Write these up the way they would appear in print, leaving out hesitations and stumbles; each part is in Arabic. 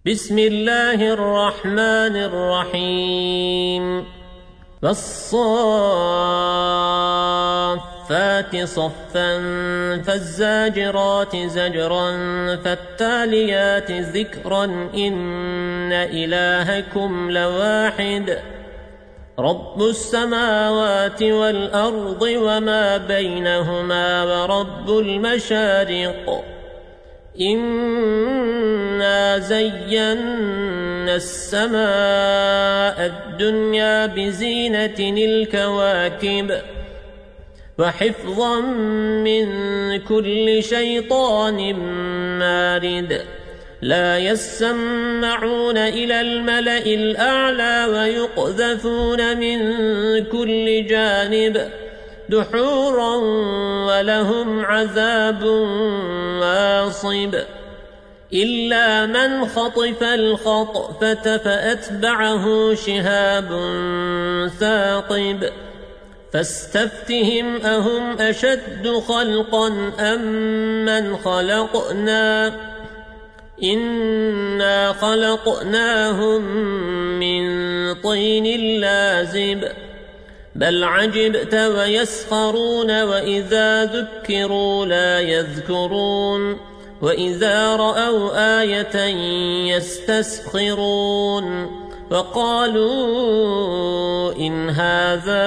بسم الله الرحمن الرحيم والصافات صفا فالزاجرات زجرا فالتاليات ذكرا إن إلهكم لواحد رب السماوات والأرض وما بينهما ورب المشارق إنا زينا السماء الدنيا بزينة الكواكب وحفظا من كل شيطان مارد لا يسمعون إلى الملأ الأعلى ويقذفون من كل جانب دحورا ولهم عذاب واصب إلا من خطف الخطفة فأتبعه شهاب ثاقب فاستفتهم أهم أشد خلقا أم من خلقنا إنا خلقناهم من طين لازب بل عجبت ويسخرون وإذا ذكروا لا يذكرون وإذا رأوا آية يستسخرون وقالوا إن هذا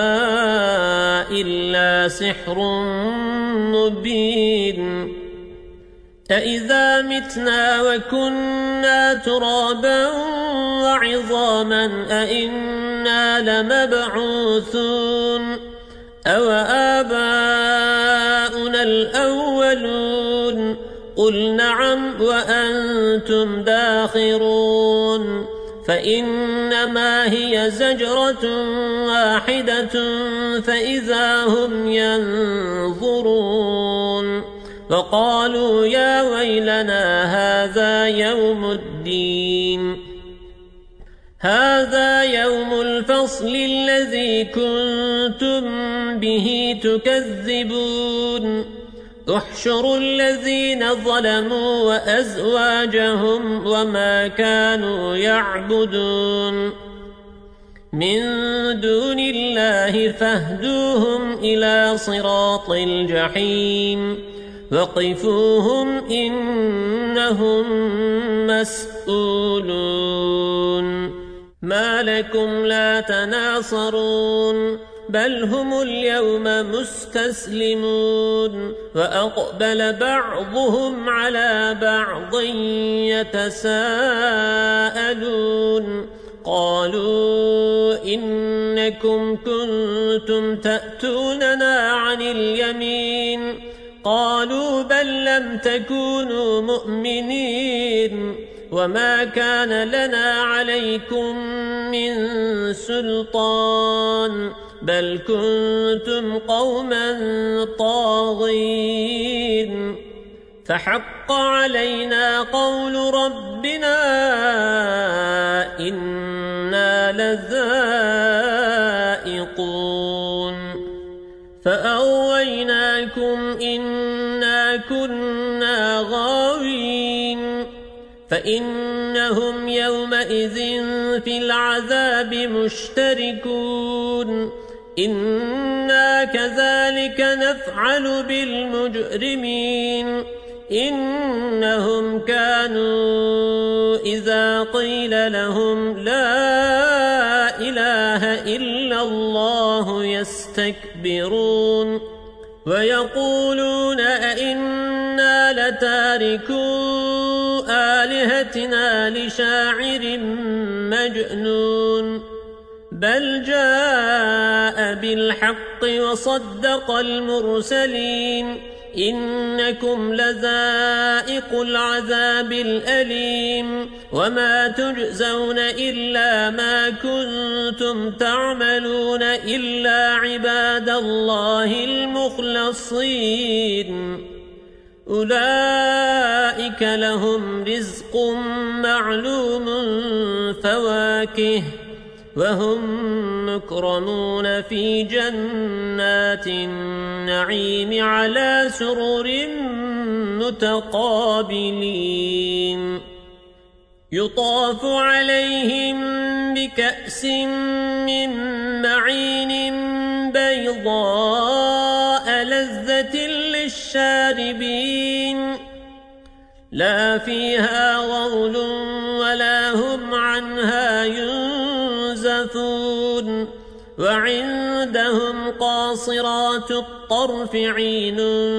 إلا سحر مبين أإذا متنا وكنا ترابا وعظاما أإنا لمبعوثون أو آباؤنا الأولون قل نعم وأنتم داخرون فإنما هي زجرة واحدة فإذا هم ينظرون وقالوا يا ويلنا هذا يوم الدين هذا يوم الفصل الذي كنتم به تكذبون احشروا الذين ظلموا وأزواجهم وما كانوا يعبدون من دون الله فاهدوهم إلى صراط الجحيم وقفوهم إنهم مسؤولون ما لكم لا تناصرون بل هم اليوم مستسلمون وأقبل بعضهم على بعض يتساءلون قالوا إنكم كنتم تأتوننا عن اليمين قالوا بل لم تكونوا مؤمنين وما كان لنا عليكم من سلطان بل كنتم قوما طاغين فحق علينا قول ربنا إنا لذائقون فأغويناكم إنا كنا غاوين فإنهم يومئذ في العذاب مشتركون إنا كذلك نفعل بالمجرمين إنهم كانوا إذا قيل لهم لا إله إلا الله يستكبرون ويقولون أئنا لتاركو آلهتنا لشاعر مجنون بل جاء بالحق وصدق المرسلين إنكم لذائق العذاب الأليم وما تجزون إلا ما كنتم تعملون إلا عباد الله المخلصين أولئك لهم رزق معلوم فواكه وهم مكرمون في جنات النعيم على سرر متقابلين يطاف عليهم بكأس من معين بيضاء لذة للشاربين لا فيها غول ولا هم عنها ينزفون وعندهم قاصرات الطرف عين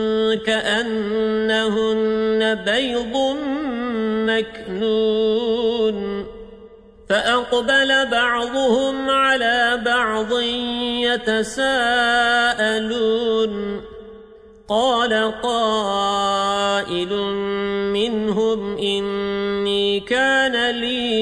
كأنهن بيض مكنون فأقبل بعضهم على بعض يتساءلون قال قائل منهم إني كان لي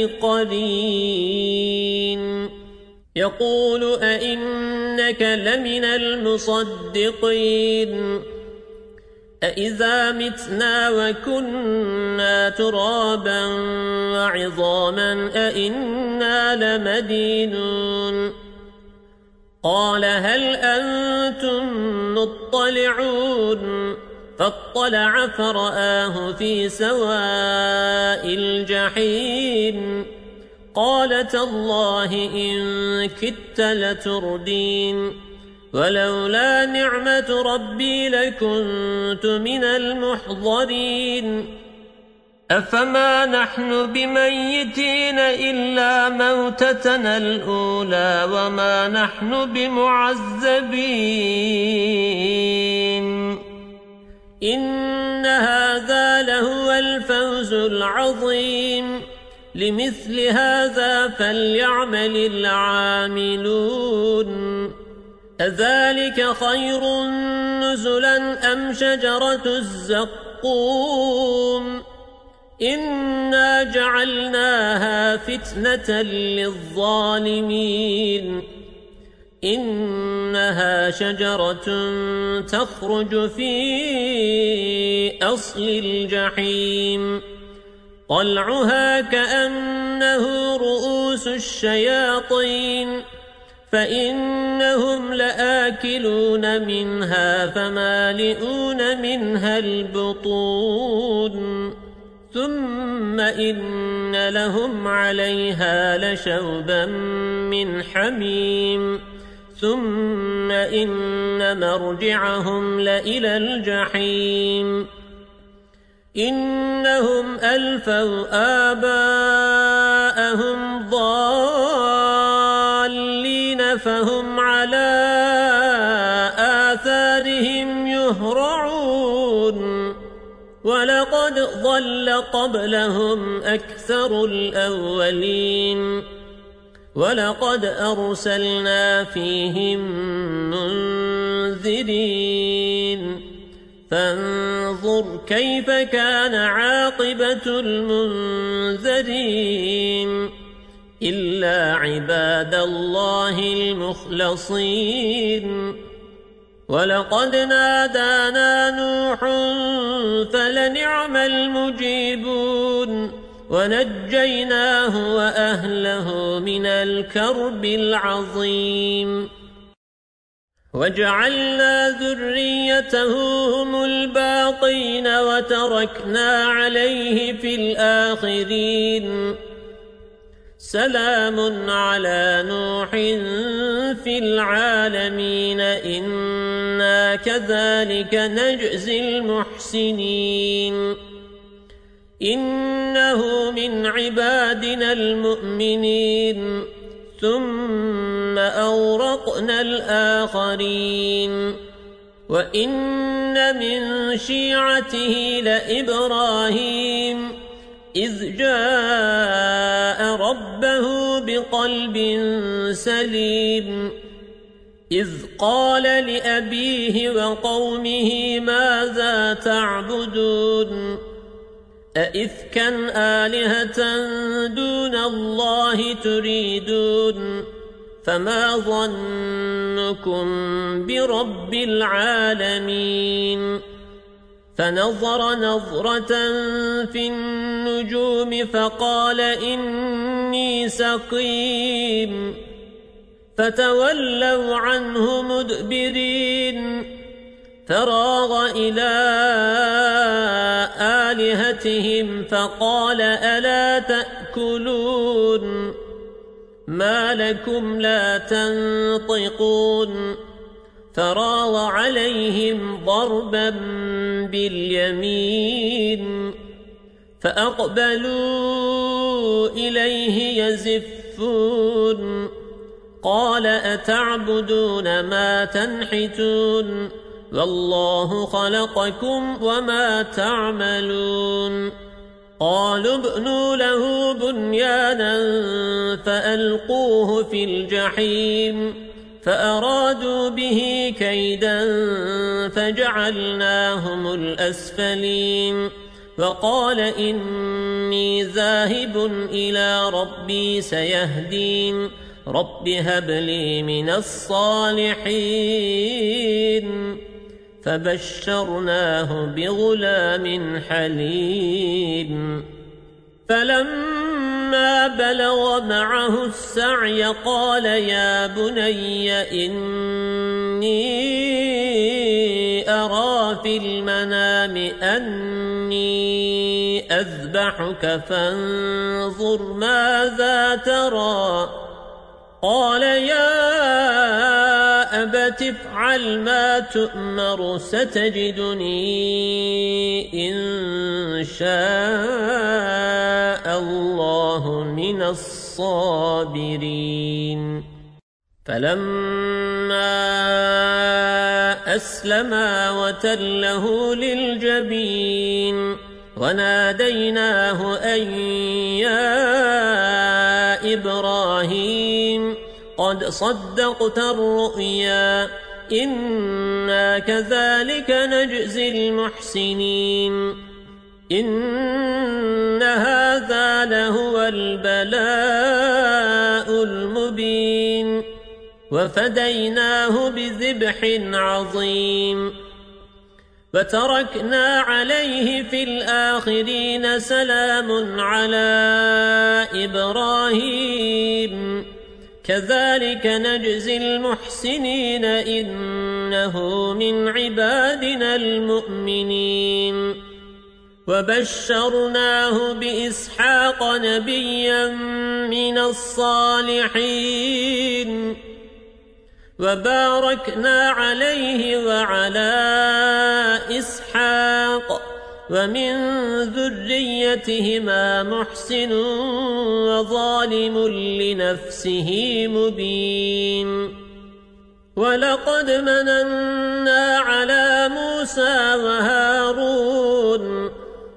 قرين يقول أئنك لمن المصدقين أإذا متنا وكنا ترابا وعظاما أئنا لمدينون قال هل أنتم مطلعون فاطلع فرآه في سواء الجحيم قال تالله إن كدت لتردين ولولا نعمة ربي لكنت من المحضرين أفما نحن بميتين إلا موتتنا الأولى وما نحن بمعذبين إن هذا لهو الفوز العظيم لمثل هذا فليعمل العاملون أذلك خير نزلا أم شجرة الزقوم إنا جعلناها فتنة للظالمين إنها شجرة تخرج في أصل الجحيم طلعها كأنه رؤوس الشياطين فإنهم لآكلون منها فمالئون منها البطون ثم إن لهم عليها لشوبا من حميم ثم إن مرجعهم لإلى الجحيم إنهم ألفوا آباءهم ضالين فهم على آثارهم يهرعون ولقد ضل قبلهم أكثر الأولين ولقد أرسلنا فيهم منذرين فانظر كيف كان عاقبة المنذرين إلا عباد الله المخلصين ولقد نادانا نوح فلنعم المجيبون ونجيناه وأهله من الكرب العظيم وجعلنا ذريته هم الباقين وتركنا عليه في الآخرين سلام على نوح في العالمين إنا كذلك نجزي المحسنين إنه من عبادنا المؤمنين ثم أورقنا الآخرين وإن من شيعته لإبراهيم إذ جاء ربه بقلب سليم إذ قال لأبيه وقومه ماذا تعبدون أئفكا آلهة دون الله تريدون فما ظنكم برب العالمين فنظر نظرة في النجوم فقال إني سقيم فتولوا عنه مدبرين فراغ إلى آلهتهم فقال ألا تأكلون ما لكم لا تنطقون فراغ عليهم ضربا باليمين فأقبلوا إليه يزفون قال أتعبدون ما تنحتون والله خلقكم وما تعملون قالوا ابنوا له بنيانا فألقوه في الجحيم فأرادوا به كيدا فجعلناهم الأسفلين وقال إني ذاهب إلى ربي سيهدين رب هب لي من الصالحين فبشرناه بغلام حليم فلما بلغ معه السعي قال يا بني إني أرى في المنام أني أذبحك فانظر ماذا ترى قال يا أبت افعل ما تؤمر ستجدني إن شاء الله من الصابرين فلما أسلما وتله للجبين وناديناه أن يا إبراهيم قد صدقت الرؤيا إنا كذلك نجزي المحسنين إن هذا لهو البلاء المبين وفديناه بذبح عظيم وتركنا عليه في الآخرين سلام على إبراهيم كذلك نجزي المحسنين إنه من عبادنا المؤمنين وبشرناه بإسحاق نبيا من الصالحين وباركنا عليه وعلى إسحاق ومن ذريتهما محسن وظالم لنفسه مبين ولقد مننا على موسى وهارون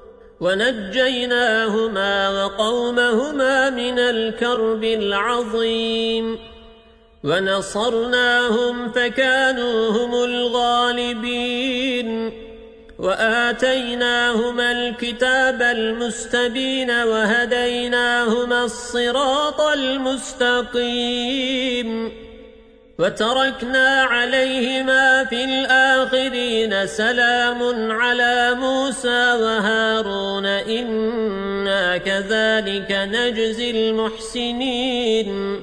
ونجيناهما وقومهما من الكرب العظيم ونصرناهم فكانوا هم الغالبين وآتيناهما الكتاب المستبين وهديناهما الصراط المستقيم وتركنا عليهما في الآخرين سلام على موسى وهارون إنا كذلك نجزي المحسنين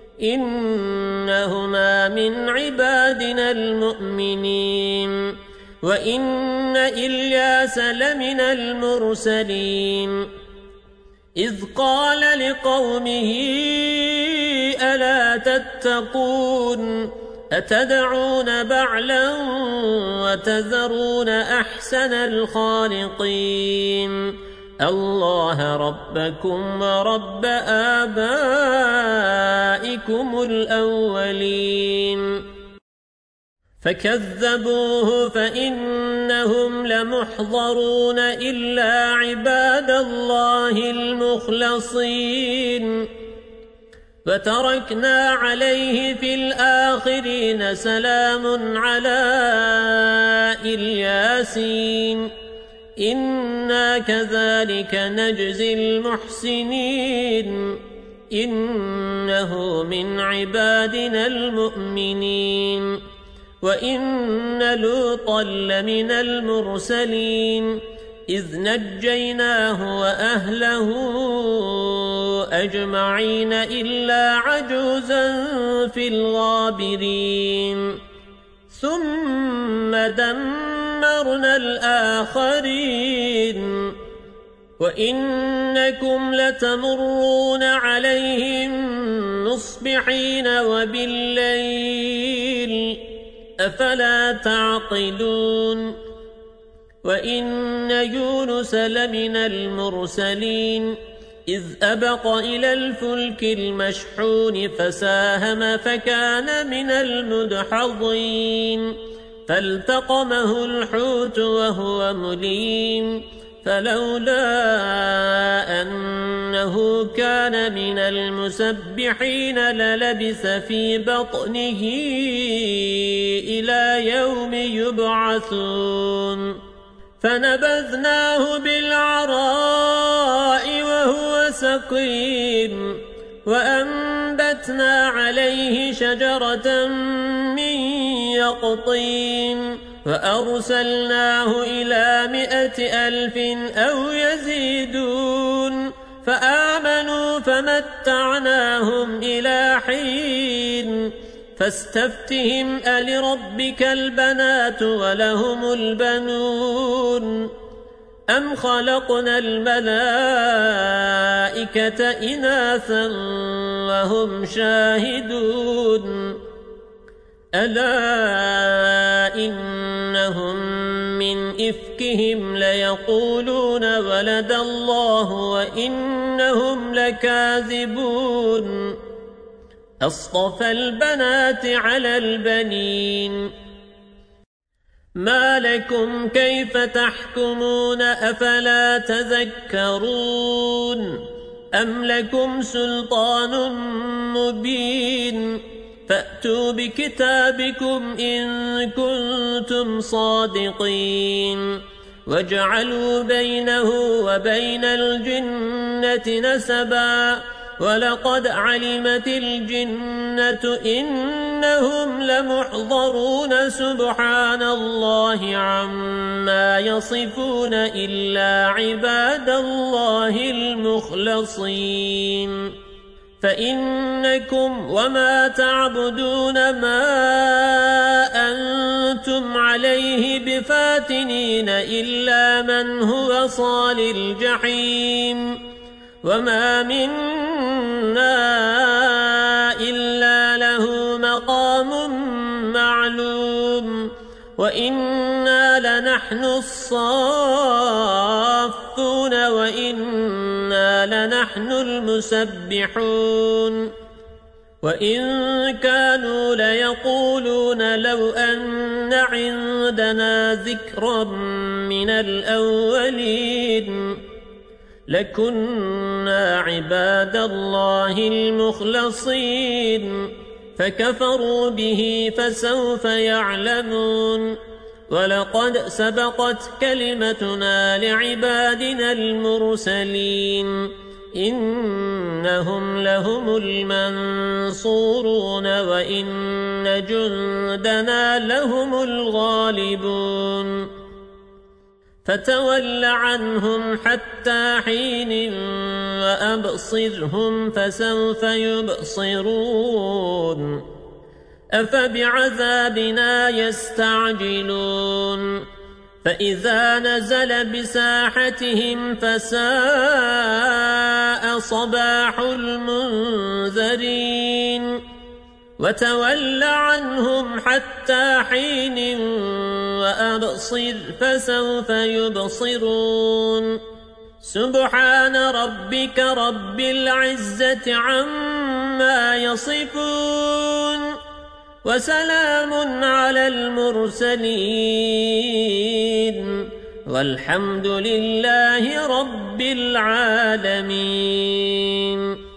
إنهما من عبادنا المؤمنين وإن إلياس لمن المرسلين إذ قال لقومه ألا تتقون أتدعون بعلا وتذرون أحسن الخالقين الله ربكم ورب آبائكم الأولين فكذبوه فإنهم لمحضرون إلا عباد الله المخلصين فتركنا عليه في الآخرين سلام على الياسين إنا كذلك نجزي المحسنين إنه من عبادنا المؤمنين وإن لوطا لمن المرسلين إذ نجيناه وأهله أجمعين إلا عجوزا في الغابرين ثم دمرنا الآخرين وإنكم لتمرون عليهم مصبحين وبالليل أفلا تعقلون وإن يونس لمن المرسلين إذ أبق إلى الفلك المشحون فساهم فكان من المدحضين فالتقمه الحوت وهو مليم فلولا أنه كان من المسبحين للبث في بطنه إلى يوم يبعثون فنبذناه بالعراء وهو سقيم وأنبتنا عليه شجرة من يقطين وأرسلناه إلى 100,000 أو يزيدون فآمنوا فمتعناهم إلى حين فاستفتهم ألربك البنات ولهم البنون أم خلقنا الملائكة إناثا وهم شاهدون ألا إنهم من إفكهم ليقولون ولد الله وإنهم لكاذبون أصطفى البنات على البنين ما لكم كيف تحكمون أفلا تذكرون أم لكم سلطان مبين فأتوا بكتابكم إن كنتم صادقين وجعلوا بينه وبين الجنة نسبا ولقد علمت الجنة إنهم لمحضرون سبحان الله عما يصفون إلا عباد الله المخلصين فإنكم وما تعبدون ما أنتم عليه بفاتنين إلا من هو صال الجحيم وما منا إلا له مقام معلوم وإنا لنحن الصافون وإنا لنحن المسبحون وإن كانوا ليقولون لو أن عندنا ذكرا من الأولين لكنا عباد الله المخلصين فكفروا به فسوف يعلمون ولقد سبقت كلمتنا لعبادنا المرسلين إنهم لهم المنصورون وإن جندنا لهم الغالبون فتول عنهم حتى حين وأبصرهم فسوف يبصرون أفبعذابنا يستعجلون فإذا نزل بساحتهم فساء صباح المنذرين وتول عنهم حتى حين وأبصر فسوف يبصرون سبحان ربك رب العزة عما يصفون وسلام على المرسلين والحمد لله رب العالمين.